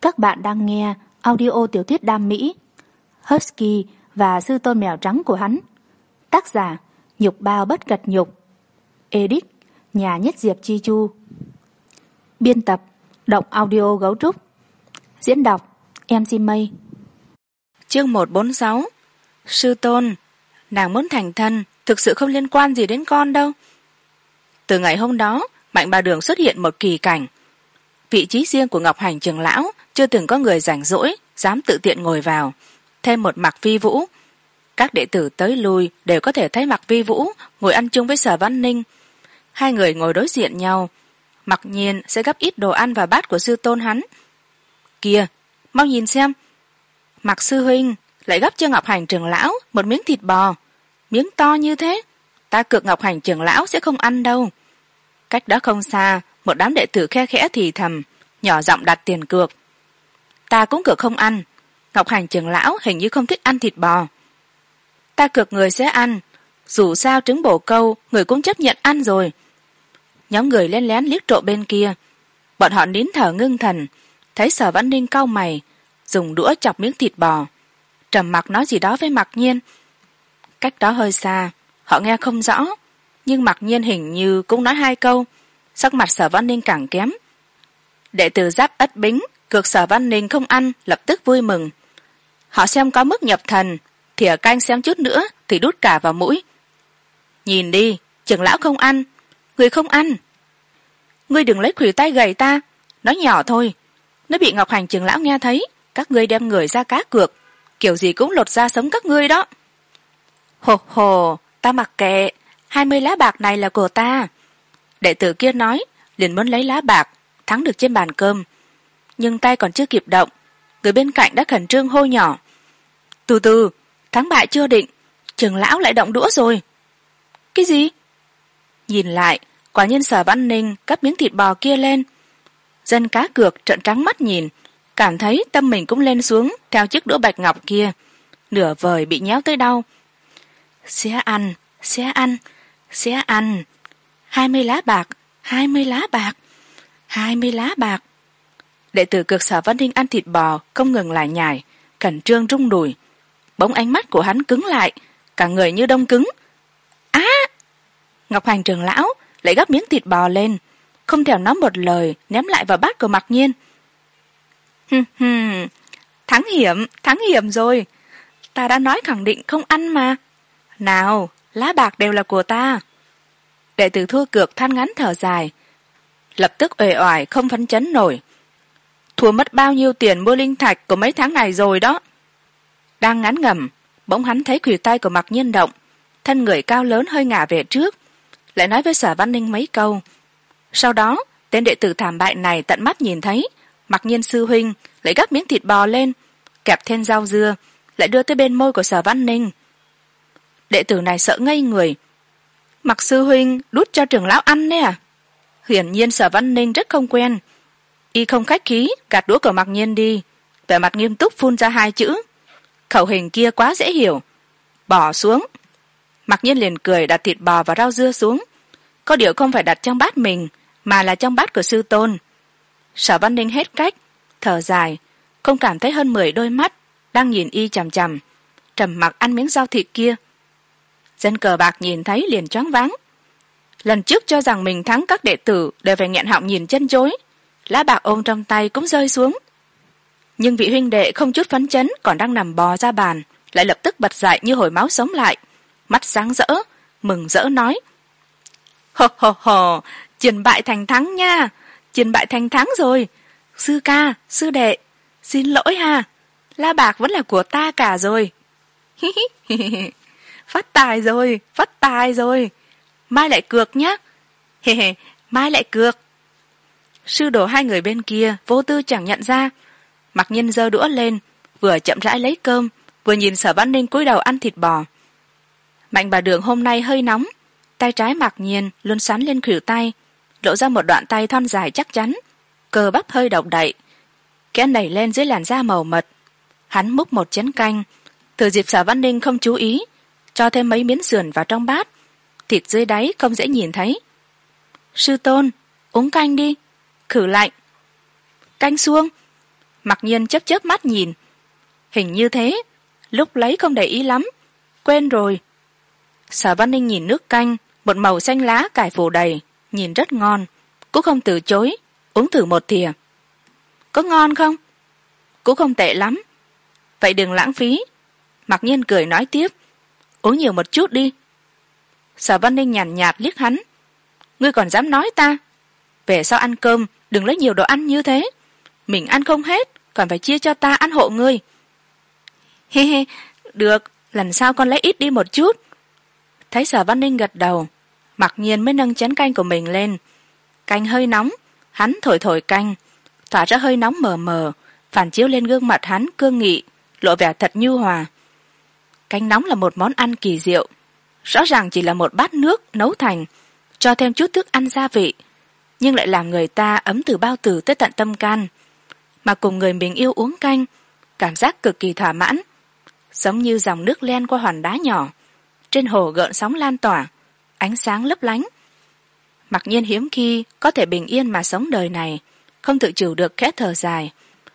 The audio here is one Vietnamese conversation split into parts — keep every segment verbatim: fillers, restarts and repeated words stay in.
Các bạn đang nghe audio tiểu thuyết đam mỹ Husky và sư tôn mèo trắng của hắn. Tác giả Nhục Bao Bất Cật Nhục. Edit Nhà Nhất Diệp Chi Chu. Biên tập Động Audio Gấu Trúc. Diễn đọc em xê Mây. Chương một trăm bốn mươi sáu. Sư tôn, nàng muốn thành thân thực sự không liên quan gì đến con đâu. Từ ngày hôm đó, Mạnh Bà Đường xuất hiện một kỳ cảnh. Vị trí riêng của Ngọc Hành trưởng lão chưa từng có người rảnh rỗi dám tự tiện ngồi vào. Thêm một Mạc Vi Vũ, các đệ tử tới lui đều có thể thấy Mạc Vi Vũ ngồi ăn chung với Sở Văn Ninh. Hai người ngồi đối diện nhau, mặc nhiên sẽ gấp ít đồ ăn vào bát của sư tôn hắn. Kìa, mau nhìn xem, Mạc sư huynh lại gấp cho Ngọc Hành trưởng lão một miếng thịt bò, miếng to như thế, ta cược Ngọc Hành trưởng lão sẽ không ăn đâu. Cách đó không xa, một đám đệ tử khe khẽ thì thầm, nhỏ giọng đặt tiền cược. Ta cũng cược không ăn, Ngọc Hành trưởng lão hình như không thích ăn thịt bò. Ta cược người sẽ ăn, dù sao trứng bổ câu người cũng chấp nhận ăn rồi. Nhóm người lén lén liếc trộm bên kia, bọn họ nín thở ngưng thần, thấy Sở Văn Ninh cau mày, dùng đũa chọc miếng thịt bò, trầm mặc nói gì đó với Mặc Nhiên. Cách đó hơi xa, họ nghe không rõ, nhưng Mặc Nhiên hình như cũng nói hai câu. Sắc mặt Sở Văn Ninh càng kém. Đệ tử Giáp Ất Bính cược Sở Văn Ninh không ăn lập tức vui mừng. Họ xem có mức nhập thần, thìa canh xem chút nữa thì đút cả vào mũi. Nhìn đi, trưởng lão không ăn, người không ăn. Ngươi đừng lấy khuỷu tay gầy ta, nói nhỏ thôi. Nếu bị Ngọc Hành trưởng lão nghe thấy, các ngươi đem người ra cá cược, kiểu gì cũng lột ra sống các ngươi đó. Hồ hồ, ta mặc kệ, hai mươi lá bạc này là của ta. Đệ tử kia nói, liền muốn lấy lá bạc, thắng được trên bàn cơm. Nhưng tay còn chưa kịp động, người bên cạnh đã khẩn trương hô nhỏ. Từ từ, thắng bại chưa định, trưởng lão lại động đũa rồi. Cái gì? Nhìn lại, quả nhiên Sở Văn Ninh cắp miếng thịt bò kia lên. Dân cá cược trợn trắng mắt nhìn, cảm thấy tâm mình cũng lên xuống theo chiếc đũa bạch ngọc kia, nửa vời bị nhéo tới đau. Sẽ ăn, sẽ ăn, sẽ ăn. Hai mươi lá bạc, hai mươi lá bạc, hai mươi lá bạc. Đệ tử cược Sở Văn Ninh ăn thịt bò không ngừng lại nhải, khẩn trương rung đùi. Bỗng ánh mắt của hắn cứng lại, cả người như đông cứng. Á! À! Ngọc Hành trưởng lão lại gắp miếng thịt bò lên, không thèm nói một lời ném lại vào bát của Mặc Nhiên. Hừm hừm, thắng hiểm, thắng hiểm rồi. Ta đã nói khẳng định không ăn mà. Nào, lá bạc đều là của ta. Đệ tử thua cược than ngắn thở dài, lập tức uể oải không phấn chấn nổi. Thua mất bao nhiêu tiền mua linh thạch của mấy tháng này rồi đó. Đang ngán ngẩm, bỗng hắn thấy khuỷu tay của Mặc Nhiên động, thân người cao lớn hơi ngả về trước, lại nói với Sở Văn Ninh mấy câu. Sau đó tên đệ tử thảm bại này tận mắt nhìn thấy Mặc Nhiên sư huynh lại gắp miếng thịt bò lên, kẹp thêm rau dưa, lại đưa tới bên môi của Sở Văn Ninh. Đệ tử này sợ ngây người. Mặc sư huynh đút cho trưởng lão ăn nè à? Hiển nhiên Sở Văn Ninh rất không quen, y không khách khí gạt đũa của Mặc Nhiên đi, vẻ mặt nghiêm túc phun ra hai chữ. Khẩu hình kia quá dễ hiểu, bỏ xuống. Mặc Nhiên liền cười đặt thịt bò và rau dưa xuống, có điều không phải đặt trong bát mình mà là trong bát của sư tôn. Sở Văn Ninh hết cách, thở dài, không cảm thấy hơn mười đôi mắt đang nhìn y chằm chằm, trầm mặc ăn miếng rau thịt kia. Dân cờ bạc nhìn thấy liền choáng váng. Lần trước cho rằng mình thắng các đệ tử đều phải nghẹn họng nhìn chân chối, lá bạc ôm trong tay cũng rơi xuống. Nhưng vị huynh đệ không chút phấn chấn còn đang nằm bò ra bàn lại lập tức bật dậy như hồi máu sống lại, mắt sáng rỡ, mừng rỡ nói. Hồ hồ hồ, chiến bại thành thắng nha, chiến bại thành thắng rồi. Sư ca, sư đệ, xin lỗi ha, lá bạc vẫn là của ta cả rồi. Phát tài rồi, phát tài rồi, mai lại cược nhá. Mai lại cược. Sư đồ hai người bên kia vô tư chẳng nhận ra. Mặc Nhiên giơ đũa lên, vừa chậm rãi lấy cơm, vừa nhìn Sở Văn Ninh cúi đầu ăn thịt bò. Mạnh Bà Đường hôm nay hơi nóng, tay trái Mặc Nhiên luôn sắn lên khuỷu tay, lộ ra một đoạn tay thon dài chắc chắn, cơ bắp hơi động đậy, kẽ nảy lên dưới làn da màu mật. Hắn múc một chén canh, thừa dịp Sở Văn Ninh không chú ý, cho thêm mấy miếng sườn vào trong bát, thịt dưới đáy không dễ nhìn thấy. Sư tôn, uống canh đi, khử lạnh. Canh suông. Mặc nhiên chớp chớp mắt nhìn. Hình như thế, lúc lấy không để ý lắm, quên rồi. Sở Văn Ninh nhìn nước canh, một màu xanh lá cải phủ đầy, nhìn rất ngon, cũng không từ chối, uống thử một thìa. Có ngon không? Cũng không tệ lắm. Vậy đừng lãng phí. Mặc nhiên cười nói tiếp, uống nhiều một chút đi. Sở Văn Ninh nhàn nhạt liếc hắn. Ngươi còn dám nói ta? Về sau ăn cơm đừng lấy nhiều đồ ăn như thế, mình ăn không hết còn phải chia cho ta ăn hộ ngươi. He he, được, lần sau con lấy ít đi một chút. Thấy Sở Văn Ninh gật đầu, Mặc nhiên mới nâng chén canh của mình lên. Canh hơi nóng, hắn thổi thổi canh, tỏa ra hơi nóng mờ mờ, phản chiếu lên gương mặt hắn cương nghị, lộ vẻ thật nhu hòa. Canh nóng là một món ăn kỳ diệu, rõ ràng chỉ là một bát nước nấu thành, cho thêm chút thức ăn gia vị, nhưng lại làm người ta ấm từ bao tử tới tận tâm can. Mà cùng người mình yêu uống canh, cảm giác cực kỳ thỏa mãn, giống như dòng nước len qua hòn đá nhỏ, trên hồ gợn sóng lan tỏa, ánh sáng lấp lánh. Mặc nhiên hiếm khi có thể bình yên mà sống đời này, không tự chủ được khẽ thở dài.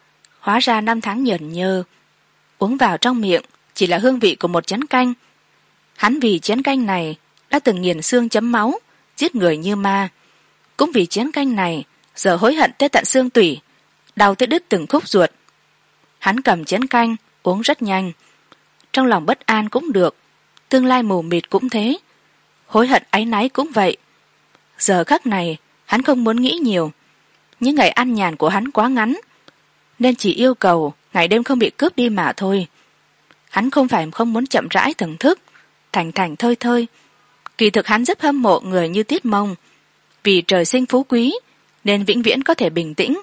Hóa ra năm tháng nhởn nhơ, uống vào trong miệng chỉ là hương vị của một chén canh. Hắn vì chén canh này đã từng nghiền xương chấm máu, giết người như ma. Cũng vì chén canh này giờ hối hận tới tận xương tủy, đau tới đứt từng khúc ruột. Hắn cầm chén canh uống rất nhanh, trong lòng bất an cũng được, tương lai mù mịt cũng thế, hối hận áy náy cũng vậy. Giờ khắc này hắn không muốn nghĩ nhiều, những ngày ăn nhàn của hắn quá ngắn, nên chỉ yêu cầu ngày đêm không bị cướp đi mà thôi. Hắn không phải không muốn chậm rãi thưởng thức, thành thành thơi thơi. Kỳ thực hắn rất hâm mộ người như Tiết Mông, vì trời sinh phú quý nên vĩnh viễn có thể bình tĩnh.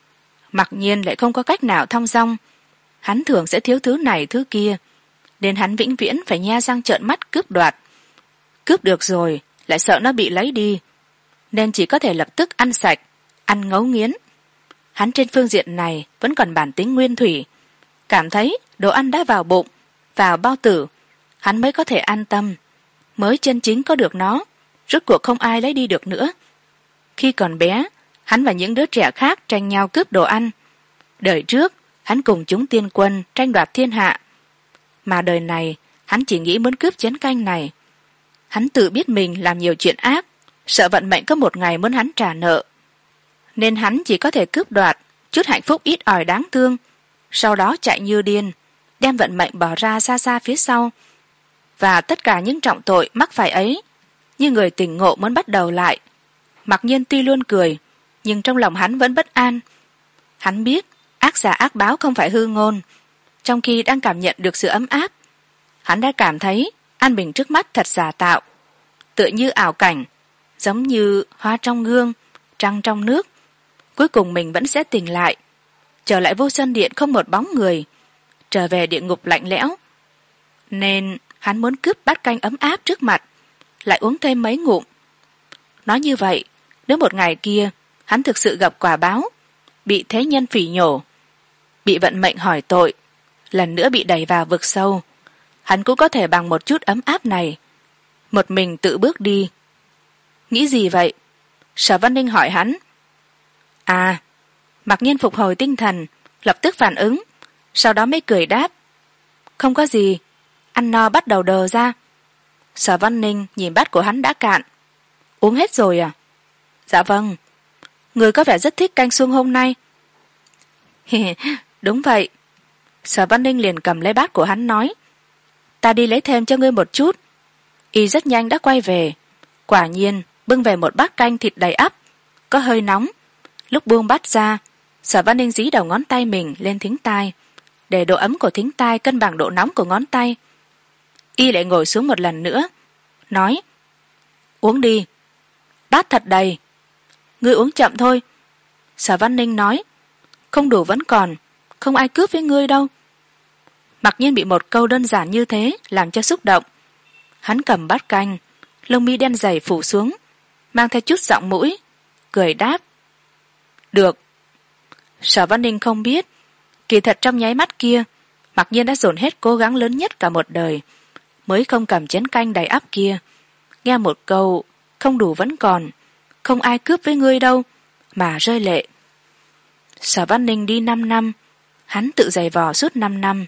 Mặc nhiên lại không có cách nào thong dong, hắn thường sẽ thiếu thứ này thứ kia, nên hắn vĩnh viễn phải nhe răng trợn mắt cướp đoạt. Cướp được rồi lại sợ nó bị lấy đi, nên chỉ có thể lập tức ăn sạch, ăn ngấu nghiến. Hắn trên phương diện này vẫn còn bản tính nguyên thủy, cảm thấy đồ ăn đã vào bụng, vào bao tử, hắn mới có thể an tâm, mới chân chính có được nó, rốt cuộc không ai lấy đi được nữa. Khi còn bé, hắn và những đứa trẻ khác tranh nhau cướp đồ ăn. Đời trước, hắn cùng chúng tiên quân tranh đoạt thiên hạ, mà đời này hắn chỉ nghĩ muốn cướp chén canh này. Hắn tự biết mình làm nhiều chuyện ác, sợ vận mệnh có một ngày muốn hắn trả nợ, nên hắn chỉ có thể cướp đoạt chút hạnh phúc ít ỏi đáng thương, sau đó chạy như điên, đem vận mệnh bỏ ra xa xa phía sau. Và tất cả những trọng tội mắc phải ấy, như người tỉnh ngộ muốn bắt đầu lại. Mặc nhiên tuy luôn cười, nhưng trong lòng hắn vẫn bất an. Hắn biết ác giả ác báo không phải hư ngôn. Trong khi đang cảm nhận được sự ấm áp, hắn đã cảm thấy an bình trước mắt thật giả tạo, tựa như ảo cảnh, giống như hoa trong gương, trăng trong nước. Cuối cùng mình vẫn sẽ tỉnh lại, trở lại vô sơn điện không một bóng người, trở về địa ngục lạnh lẽo. Nên hắn muốn cướp bát canh ấm áp trước mặt, lại uống thêm mấy ngụm. Nói như vậy, nếu một ngày kia hắn thực sự gặp quả báo, bị thế nhân phỉ nhổ, bị vận mệnh hỏi tội, lần nữa bị đẩy vào vực sâu, hắn cũng có thể bằng một chút ấm áp này một mình tự bước đi. Nghĩ gì vậy? Sở Văn Ninh hỏi hắn. À, Mặc nhiên phục hồi tinh thần, lập tức phản ứng, sau đó mới cười đáp. Không có gì, ăn no bắt đầu đờ ra. Sở Văn Ninh nhìn bát của hắn đã cạn. Uống hết rồi à? Dạ vâng. Người có vẻ rất thích canh xuông hôm nay. Đúng vậy. Sở Văn Ninh liền cầm lấy bát của hắn nói. Ta đi lấy thêm cho ngươi một chút. Y rất nhanh đã quay về. Quả nhiên bưng về một bát canh thịt đầy ắp, có hơi nóng. Lúc buông bát ra, Sở Văn Ninh dí đầu ngón tay mình lên thính tai, để độ ấm của thính tai cân bằng độ nóng của ngón tay. Y lại ngồi xuống một lần nữa, nói. Uống đi. Bát thật đầy. Ngươi uống chậm thôi. Sở Văn Ninh nói. Không đủ vẫn còn, không ai cướp với ngươi đâu. Mặc nhiên bị một câu đơn giản như thế làm cho xúc động. Hắn cầm bát canh, lông mi đen dày phủ xuống, mang theo chút giọng mũi, cười đáp. Được. Sở Văn Ninh không biết, kỳ thật trong nháy mắt kia, Mặc nhiên đã dồn hết cố gắng lớn nhất cả một đời, mới không cầm chén canh đầy ắp kia. Nghe một câu không đủ vẫn còn, không ai cướp với ngươi đâu, mà rơi lệ. Sở Văn Ninh đi năm năm, hắn tự giày vò suốt năm năm.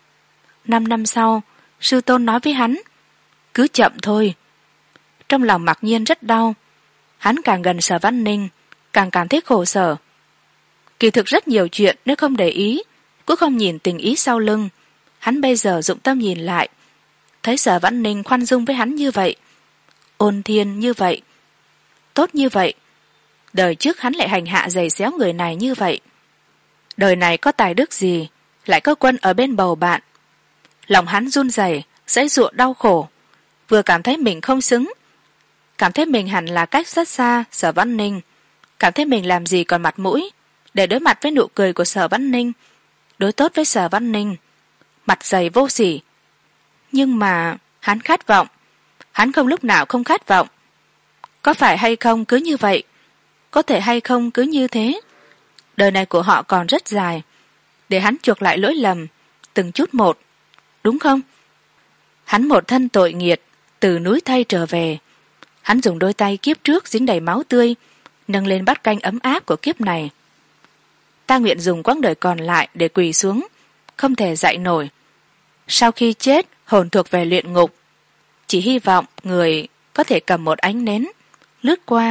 Năm năm sau, sư tôn nói với hắn, cứ chậm thôi. Trong lòng Mặc Nhiên rất đau. Hắn càng gần Sở Văn Ninh, càng cảm thấy khổ sở. Kỳ thực rất nhiều chuyện nếu không để ý, cũng không nhìn tình ý sau lưng. Hắn bây giờ dụng tâm nhìn lại, thấy Sở Văn Ninh khoan dung với hắn như vậy, ôn thiên như vậy, tốt như vậy. Đời trước hắn lại hành hạ giày xéo người này như vậy. Đời này có tài đức gì, lại có quân ở bên bầu bạn. Lòng hắn run rẩy, giãy giụa đau khổ, vừa cảm thấy mình không xứng, cảm thấy mình hẳn là cách rất xa Sở Văn Ninh, cảm thấy mình làm gì còn mặt mũi để đối mặt với nụ cười của Sở Văn Ninh, đối tốt với Sở Văn Ninh, mặt dày vô sỉ. Nhưng mà hắn khát vọng, hắn không lúc nào không khát vọng. Có phải hay không cứ như vậy, có thể hay không cứ như thế. Đời này của họ còn rất dài, để hắn chuộc lại lỗi lầm từng chút một, đúng không? Hắn một thân tội nghiệt từ núi Thay trở về, hắn dùng đôi tay kiếp trước dính đầy máu tươi nâng lên bát canh ấm áp của kiếp này. Ta nguyện dùng quãng đời còn lại để quỳ xuống, không thể dậy nổi. Sau khi chết, hồn thuộc về luyện ngục, chỉ hy vọng người có thể cầm một ánh nến lướt qua.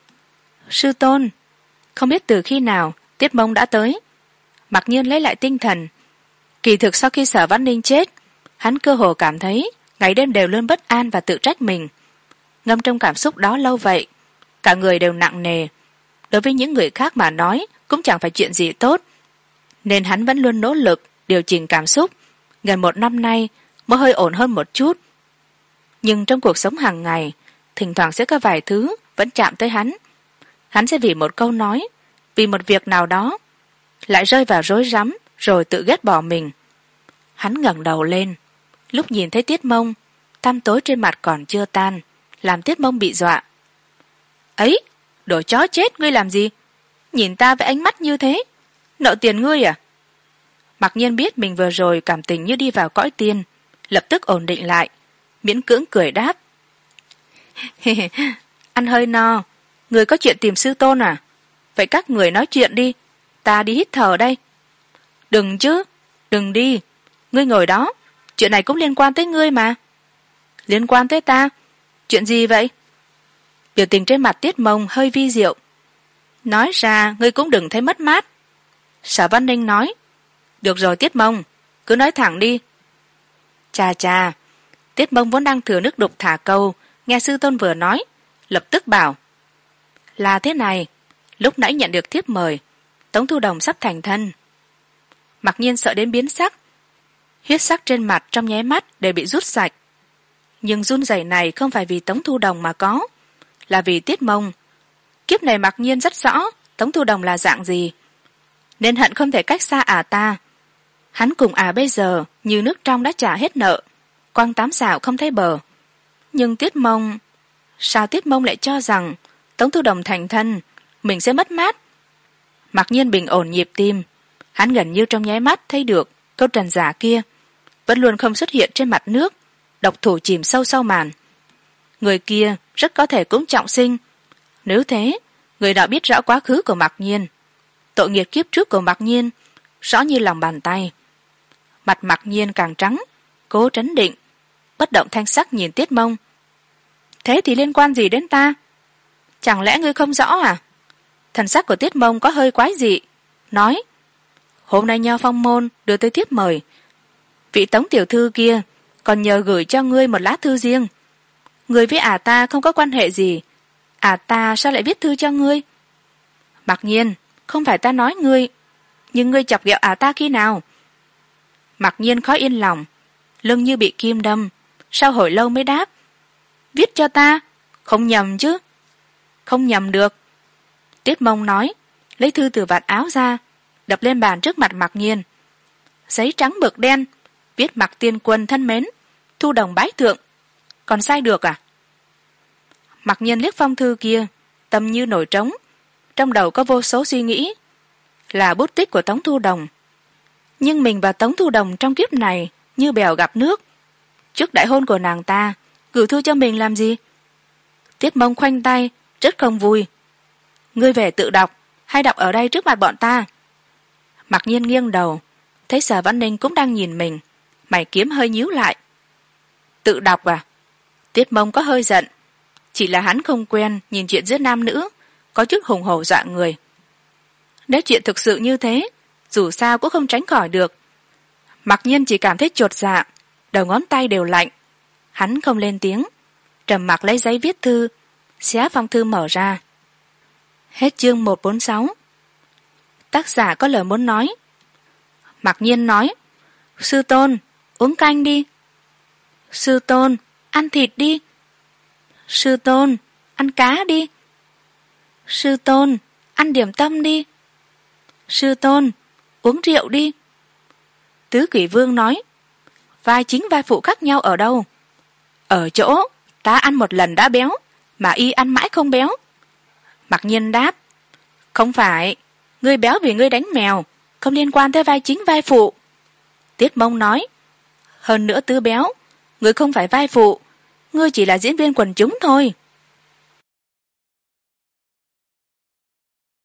Sư tôn, không biết từ khi nào Tiết Mông đã tới. Mặc nhiên lấy lại tinh thần. Kỳ thực sau khi Sở Văn Ninh chết, hắn cơ hồ cảm thấy ngày đêm đều luôn bất an và tự trách mình. Ngâm trong cảm xúc đó lâu vậy, cả người đều nặng nề. Đối với những người khác mà nói cũng chẳng phải chuyện gì tốt, nên hắn vẫn luôn nỗ lực điều chỉnh cảm xúc. Gần một năm nay mới hơi ổn hơn một chút. Nhưng trong cuộc sống hàng ngày, thỉnh thoảng sẽ có vài thứ vẫn chạm tới hắn. Hắn sẽ vì một câu nói, vì một việc nào đó, lại rơi vào rối rắm rồi tự ghét bỏ mình. Hắn ngẩng đầu lên, lúc nhìn thấy Tiết Mông, tăm tối trên mặt còn chưa tan, làm Tiết Mông bị dọa. Ấy, đồ chó chết, ngươi làm gì? Nhìn ta với ánh mắt như thế, nợ tiền ngươi à? Mặc nhiên biết mình vừa rồi cảm tình như đi vào cõi tiên, lập tức ổn định lại, miễn cưỡng cười đáp. Ăn hơi no, người có chuyện tìm sư tôn à? Vậy các người nói chuyện đi, ta đi hít thở đây. Đừng chứ, đừng đi, ngươi ngồi đó, chuyện này cũng liên quan tới ngươi mà. Liên quan tới ta? Chuyện gì vậy? Biểu tình trên mặt Tiết Mông hơi vi diệu. Nói ra ngươi cũng đừng thấy mất mát. Sở Văn Ninh nói. Được rồi Tiết Mông, cứ nói thẳng đi. Chà chà, Tiết Mông vốn đang thừa nước đục thả câu, nghe sư tôn vừa nói, lập tức bảo. Là thế này, lúc nãy nhận được thiếp mời, Tống Thu Đồng sắp thành thân. Mặc nhiên sợ đến biến sắc, huyết sắc trên mặt trong nháy mắt đều bị rút sạch. Nhưng run rẩy này không phải vì Tống Thu Đồng mà có, là vì Tiết Mông. Kiếp này Mặc nhiên rất rõ Tống Thu Đồng là dạng gì, nên hận không thể cách xa ả ta. Hắn cùng ả bây giờ như nước trong đã trả hết nợ, quăng tám xảo không thấy bờ. Nhưng Tiết Mông, sao Tiết Mông lại cho rằng Tống Thu Đồng thành thân mình sẽ mất mát? Mặc nhiên bình ổn nhịp tim, hắn gần như trong nháy mắt thấy được câu trần giả kia vẫn luôn không xuất hiện trên mặt nước, độc thủ chìm sâu sau màn. Người kia rất có thể cũng trọng sinh. Nếu thế, người đó biết rõ quá khứ của Mặc nhiên, tội nghiệp kiếp trước của Mặc nhiên rõ như lòng bàn tay. Mặt Mặc nhiên càng trắng, cố trấn định, bất động thanh sắc nhìn Tiết Mông. Thế thì liên quan gì đến ta? Chẳng lẽ ngươi không rõ à? Thần sắc của Tiết Mông có hơi quái dị, nói. Hôm nay Nho Phong môn đưa tới thiếp mời, vị Tống tiểu thư kia còn nhờ gửi cho ngươi một lá thư riêng. Ngươi với ả ta không có quan hệ gì, ả ta sao lại viết thư cho ngươi? Mặc nhiên, không phải ta nói ngươi, nhưng ngươi chọc ghẹo ả ta khi nào? Mặc nhiên khó yên lòng, lưng như bị kim đâm, sau hồi lâu mới đáp. Viết cho ta, không nhầm chứ? Không nhầm được. Tiết Mông nói, lấy thư từ vạt áo ra, đập lên bàn trước mặt Mặc nhiên. Giấy trắng mực đen, viết Mặc tiên quân thân mến, Thu Đồng bái thượng. Còn sai được à? Mặc nhiên liếc phong thư kia, tâm như nổi trống, trong đầu có vô số suy nghĩ. Là bút tích của Tống Thu Đồng. Nhưng mình và Tống Thu Đồng trong kiếp này như bèo gặp nước. Trước đại hôn của nàng ta, gửi thư cho mình làm gì? Tiết Mông khoanh tay, rất không vui. Ngươi về tự đọc, hay đọc ở đây trước mặt bọn ta? Mặc nhiên nghiêng đầu, thấy Sở Văn Ninh cũng đang nhìn mình, mày kiếm hơi nhíu lại. Tự đọc à? Tiết Mông có hơi giận, chỉ là hắn không quen nhìn chuyện giữa nam nữ, có chút hùng hổ dọa người. Nếu chuyện thực sự như thế, dù sao cũng không tránh khỏi được. Mặc nhiên chỉ cảm thấy chột dạ, đầu ngón tay đều lạnh. Hắn không lên tiếng, trầm mặc lấy giấy viết thư, xé phong thư mở ra. Hết chương một trăm bốn mươi sáu. Tác giả có lời muốn nói. Mặc nhiên nói, sư tôn, uống canh đi. Sư tôn, ăn thịt đi. Sư tôn, ăn cá đi. Sư tôn, ăn điểm tâm đi. Sư tôn, uống rượu đi. Tứ Kỷ Vương nói, vai chính vai phụ khác nhau ở đâu? Ở chỗ ta ăn một lần đã béo, mà y ăn mãi không béo. Mặc nhiên đáp, không phải, ngươi béo vì ngươi đánh mèo, không liên quan tới vai chính vai phụ. Tiết Mông nói, hơn nữa Tứ béo, ngươi không phải vai phụ, ngươi chỉ là diễn viên quần chúng thôi.